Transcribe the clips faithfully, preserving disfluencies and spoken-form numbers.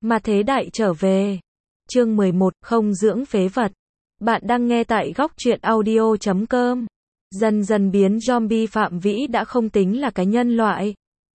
Mà thế đại trở về. Chương mười một, không dưỡng phế vật. Bạn đang nghe tại góc truyện audio chấm com. Dần dần biến zombie Phạm Vĩ đã không tính là cái nhân loại.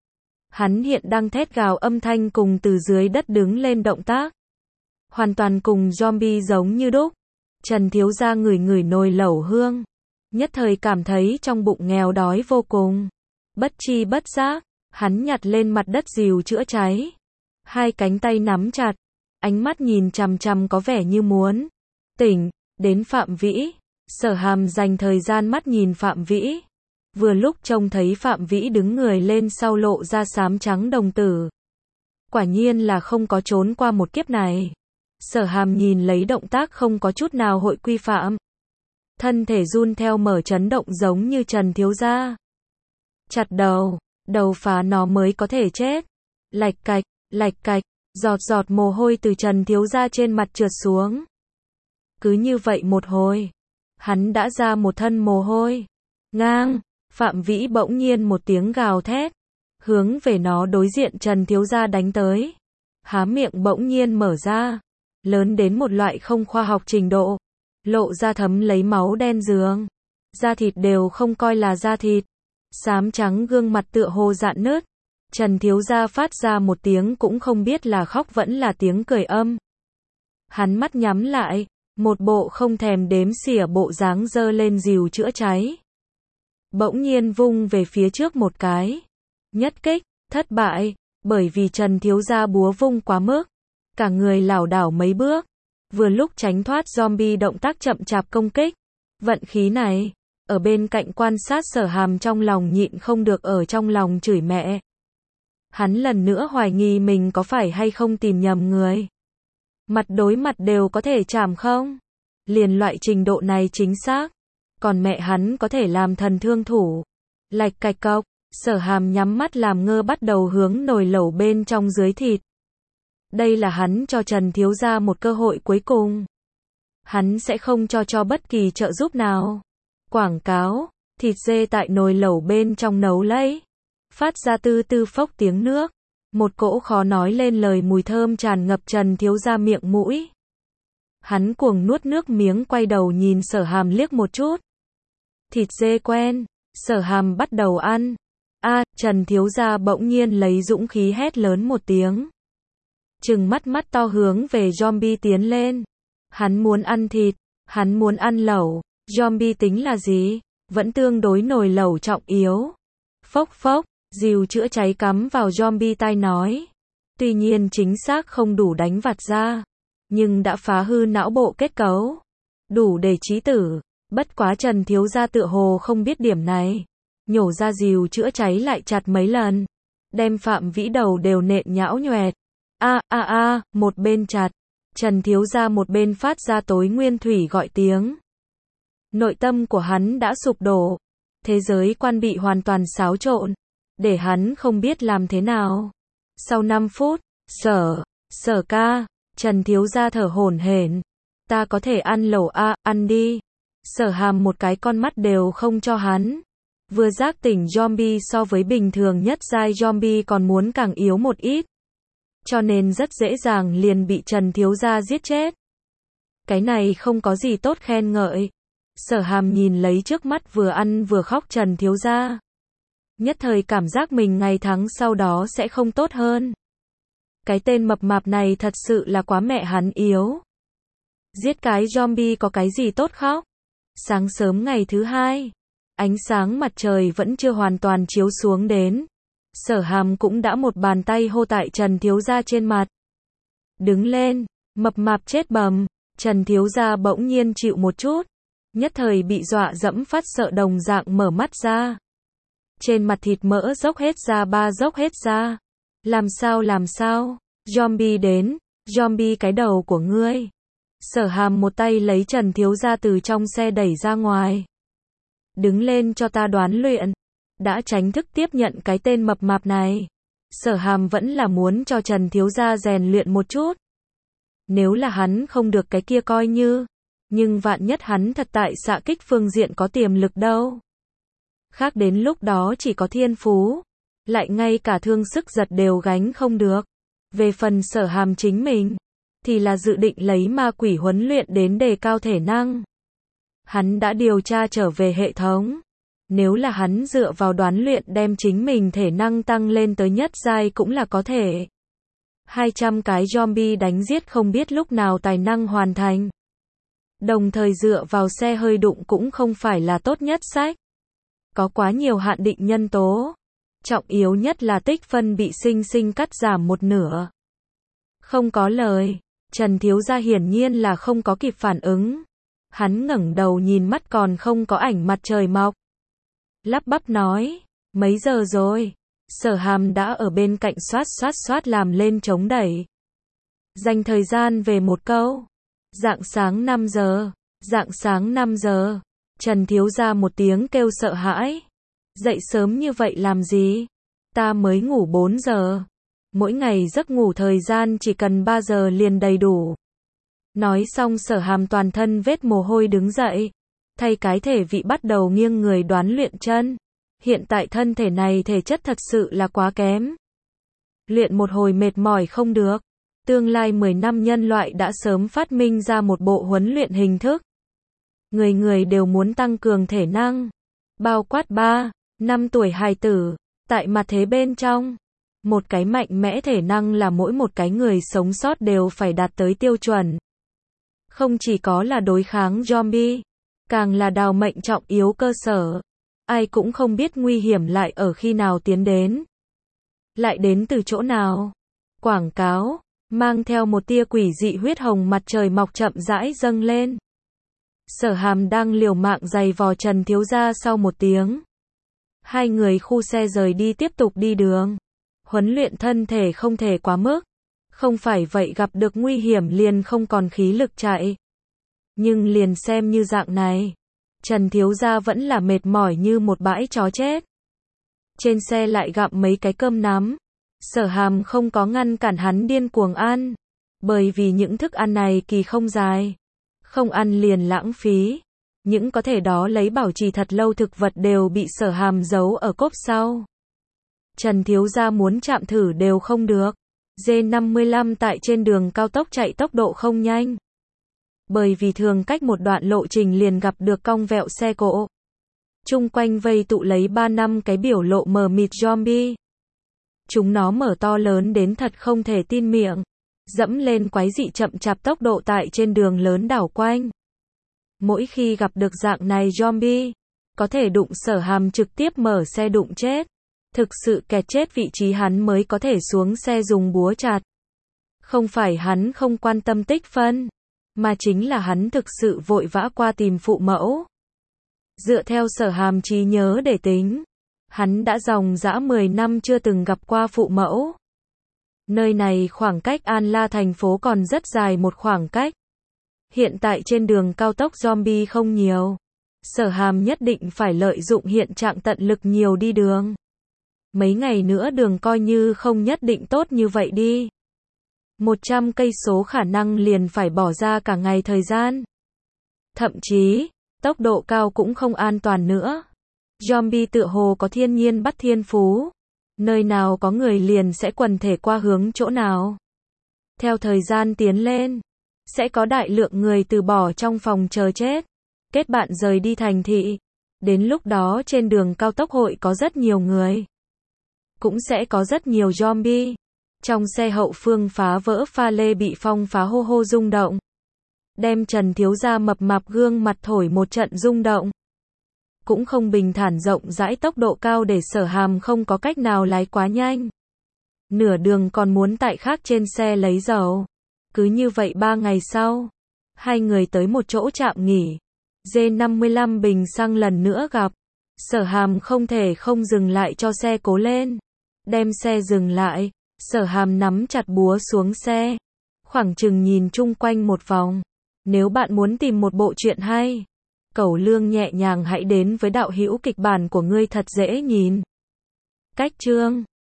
Hắn hiện đang thét gào âm thanh cùng từ dưới đất đứng lên động tác. Hoàn toàn cùng zombie giống như đúc. Trần thiếu gia ngửi ngửi nồi lẩu hương. Nhất thời cảm thấy trong bụng nghèo đói vô cùng. Bất chi bất giác, hắn nhặt lên mặt đất rìu chữa cháy. Hai cánh tay nắm chặt, ánh mắt nhìn chằm chằm có vẻ như muốn tỉnh đến Phạm Vĩ. Sở Hàm dành thời gian mắt nhìn Phạm Vĩ. Vừa lúc trông thấy Phạm Vĩ đứng người lên sau lộ ra xám trắng đồng tử. Quả nhiên là không có trốn qua một kiếp này. Sở Hàm nhìn lấy động tác không có chút nào hội quy phạm. Thân thể run theo mở chấn động giống như Trần thiếu gia. Chặt đầu, đầu phá nó mới có thể chết. Lạch cạch, lạch cạch, giọt giọt mồ hôi từ Trần thiếu gia trên mặt trượt xuống. Cứ như vậy một hồi, hắn đã ra một thân mồ hôi. Ngang, Phạm Vĩ bỗng nhiên một tiếng gào thét, hướng về nó đối diện Trần thiếu gia đánh tới. Há miệng bỗng nhiên mở ra, lớn đến một loại không khoa học trình độ, lộ ra thấm lấy máu đen giường. Da thịt đều không coi là da thịt, xám trắng gương mặt tựa hồ rạn nứt. Trần thiếu gia phát ra một tiếng cũng không biết là khóc vẫn là tiếng cười âm. Hắn mắt nhắm lại, một bộ không thèm đếm xỉa bộ dáng giơ lên rìu chữa cháy. Bỗng nhiên vung về phía trước một cái. Nhất kích, thất bại, bởi vì Trần thiếu gia búa vung quá mức. Cả người lảo đảo mấy bước, vừa lúc tránh thoát zombie động tác chậm chạp công kích. Vận khí này, ở bên cạnh quan sát Sở Hàm trong lòng nhịn không được ở trong lòng chửi mẹ. Hắn lần nữa hoài nghi mình có phải hay không tìm nhầm người. Mặt đối mặt đều có thể chạm không? Liền loại trình độ này chính xác. Còn mẹ hắn có thể làm thần thương thủ. Lạch cạch cộc, Sở Hàm nhắm mắt làm ngơ bắt đầu hướng nồi lẩu bên trong dưới thịt. Đây là hắn cho Trần thiếu gia một cơ hội cuối cùng. Hắn sẽ không cho cho bất kỳ trợ giúp nào. Quảng cáo, thịt dê tại nồi lẩu bên trong nấu lấy. Phát ra tư tư phốc tiếng nước. Một cỗ khó nói lên lời mùi thơm tràn ngập Trần thiếu gia miệng mũi. Hắn cuồng nuốt nước miếng quay đầu nhìn Sở Hàm liếc một chút. Thịt dê quen, Sở Hàm bắt đầu ăn. A, Trần thiếu gia bỗng nhiên lấy dũng khí hét lớn một tiếng. Trừng mắt mắt to hướng về zombie tiến lên. Hắn muốn ăn thịt, hắn muốn ăn lẩu. Zombie tính là gì? Vẫn tương đối nồi lẩu trọng yếu. Phốc phốc, rìu chữa cháy cắm vào zombie tai nói. Tuy nhiên chính xác không đủ đánh vặt ra, nhưng đã phá hư não bộ kết cấu, đủ để chí tử. Bất quá Trần thiếu gia tựa hồ không biết điểm này, nhổ ra rìu chữa cháy lại chặt mấy lần, đem Phạm Vĩ đầu đều nện nhão nhoẹt. A a a, một bên chặt, Trần thiếu gia một bên phát ra tối nguyên thủy gọi tiếng. Nội tâm của hắn đã sụp đổ, thế giới quan bị hoàn toàn xáo trộn, để hắn không biết làm thế nào. Sau năm phút, Sở, Sở ca, Trần thiếu gia thở hổn hển. Ta có thể ăn lẩu a, ăn đi. Sở Hàm một cái con mắt đều không cho hắn. Vừa giác tỉnh zombie so với bình thường nhất giai zombie còn muốn càng yếu một ít. Cho nên rất dễ dàng liền bị Trần thiếu gia giết chết. Cái này không có gì tốt khen ngợi. Sở Hàm nhìn lấy trước mắt vừa ăn vừa khóc Trần thiếu gia. Nhất thời cảm giác mình ngày tháng sau đó sẽ không tốt hơn. Cái tên mập mạp này thật sự là quá mẹ hắn yếu. Giết cái zombie có cái gì tốt khóc. Sáng sớm ngày thứ hai, ánh sáng mặt trời vẫn chưa hoàn toàn chiếu xuống đến. Sở Hàm cũng đã một bàn tay hô tại Trần thiếu gia trên mặt. Đứng lên, mập mạp chết bầm. Trần thiếu gia bỗng nhiên chịu một chút, nhất thời bị dọa dẫm phát sợ đồng dạng mở mắt ra. Trên mặt thịt mỡ dốc hết ra ba dốc hết ra. Làm sao làm sao? Zombie đến, zombie cái đầu của ngươi. Sở Hàm một tay lấy Trần thiếu gia từ trong xe đẩy ra ngoài. Đứng lên cho ta đoán luyện. Đã tránh thức tiếp nhận cái tên mập mạp này. Sở Hàm vẫn là muốn cho Trần thiếu gia rèn luyện một chút. Nếu là hắn không được cái kia coi như. Nhưng vạn nhất hắn thật tại xạ kích phương diện có tiềm lực đâu. Khác đến lúc đó chỉ có thiên phú. Lại ngay cả thương sức giật đều gánh không được. Về phần Sở Hàm chính mình, thì là dự định lấy ma quỷ huấn luyện đến đề cao thể năng. Hắn đã điều tra trở về hệ thống. Nếu là hắn dựa vào đoán luyện đem chính mình thể năng tăng lên tới nhất giai cũng là có thể. hai trăm cái zombie đánh giết không biết lúc nào tài năng hoàn thành. Đồng thời dựa vào xe hơi đụng cũng không phải là tốt nhất sách. Có quá nhiều hạn định nhân tố. Trọng yếu nhất là tích phân bị sinh sinh cắt giảm một nửa. Không có lời. Trần thiếu gia hiển nhiên là không có kịp phản ứng. Hắn ngẩng đầu nhìn mắt còn không có ảnh mặt trời mọc. Lắp bắp nói, mấy giờ rồi? Sở Hàm đã ở bên cạnh xoát xoát xoát làm lên chống đẩy. Dành thời gian về một câu. Rạng sáng năm giờ, rạng sáng năm giờ. Trần thiếu gia một tiếng kêu sợ hãi. Dậy sớm như vậy làm gì? Ta mới ngủ bốn giờ. Mỗi ngày giấc ngủ thời gian chỉ cần ba giờ liền đầy đủ. Nói xong Sở Hàm toàn thân vết mồ hôi đứng dậy. Thay cái thể vị bắt đầu nghiêng người đoán luyện chân. Hiện tại thân thể này thể chất thật sự là quá kém. Luyện một hồi mệt mỏi không được. Tương lai mười năm nhân loại đã sớm phát minh ra một bộ huấn luyện hình thức. Người người đều muốn tăng cường thể năng. Bao quát ba, năm tuổi hài tử. Tại mặt thế bên trong. Một cái mạnh mẽ thể năng là mỗi một cái người sống sót đều phải đạt tới tiêu chuẩn. Không chỉ có là đối kháng zombie. Càng là đào mệnh trọng yếu cơ sở. Ai cũng không biết nguy hiểm lại ở khi nào tiến đến. Lại đến từ chỗ nào. Quảng cáo. Mang theo một tia quỷ dị huyết hồng mặt trời mọc chậm rãi dâng lên. Sở Hàm đang liều mạng giày vò Trần thiếu gia sau một tiếng. Hai người khu xe rời đi tiếp tục đi đường. Huấn luyện thân thể không thể quá mức. Không phải vậy gặp được nguy hiểm liền không còn khí lực chạy. Nhưng liền xem như dạng này. Trần thiếu gia vẫn là mệt mỏi như một bãi chó chết. Trên xe lại gặm mấy cái cơm nắm. Sở Hàm không có ngăn cản hắn điên cuồng ăn. Bởi vì những thức ăn này kỳ không dài. Không ăn liền lãng phí. Những có thể đó lấy bảo trì thật lâu thực vật đều bị Sở Hàm giấu ở cốp sau. Trần thiếu gia muốn chạm thử đều không được. D năm mươi lăm tại trên đường cao tốc chạy tốc độ không nhanh. Bởi vì thường cách một đoạn lộ trình liền gặp được cong vẹo xe cộ. Chung quanh vây tụ lấy ba năm cái biểu lộ mờ mịt zombie. Chúng nó mở to lớn đến thật không thể tin miệng. Dẫm lên quái dị chậm chạp tốc độ tại trên đường lớn đảo quanh. Mỗi khi gặp được dạng này zombie, có thể đụng Sở Hàm trực tiếp mở xe đụng chết. Thực sự kẹt chết vị trí hắn mới có thể xuống xe dùng búa chặt. Không phải hắn không quan tâm tích phân, mà chính là hắn thực sự vội vã qua tìm phụ mẫu. Dựa theo Sở Hàm trí nhớ để tính, hắn đã dòng dã mười năm chưa từng gặp qua phụ mẫu. Nơi này khoảng cách An La thành phố còn rất dài một khoảng cách. Hiện tại trên đường cao tốc zombie không nhiều. Sở Hàm nhất định phải lợi dụng hiện trạng tận lực nhiều đi đường. Mấy ngày nữa đường coi như không nhất định tốt như vậy đi. một trăm cây số khả năng liền phải bỏ ra cả ngày thời gian. Thậm chí, tốc độ cao cũng không an toàn nữa. Zombie tựa hồ có thiên nhiên bắt thiên phú. Nơi nào có người liền sẽ quần thể qua hướng chỗ nào. Theo thời gian tiến lên, sẽ có đại lượng người từ bỏ trong phòng chờ chết. Kết bạn rời đi thành thị. Đến lúc đó trên đường cao tốc hội có rất nhiều người. Cũng sẽ có rất nhiều zombie. Trong xe hậu phương phá vỡ pha lê bị phong phá hô hô rung động. Đem Trần thiếu gia mập mạp gương mặt thổi một trận rung động. Cũng không bình thản rộng rãi tốc độ cao để Sở Hàm không có cách nào lái quá nhanh. Nửa đường còn muốn tại khác trên xe lấy dầu. Cứ như vậy ba ngày sau, hai người tới một chỗ trạm nghỉ. D năm mươi lăm bình xăng lần nữa gặp. Sở Hàm không thể không dừng lại cho xe cố lên. Đem xe dừng lại, Sở Hàm nắm chặt búa xuống xe. Khoảng chừng nhìn chung quanh một vòng. Nếu bạn muốn tìm một bộ truyện hay, cẩu lương nhẹ nhàng hãy đến với đạo hữu kịch bản của ngươi thật dễ nhìn. Cách chương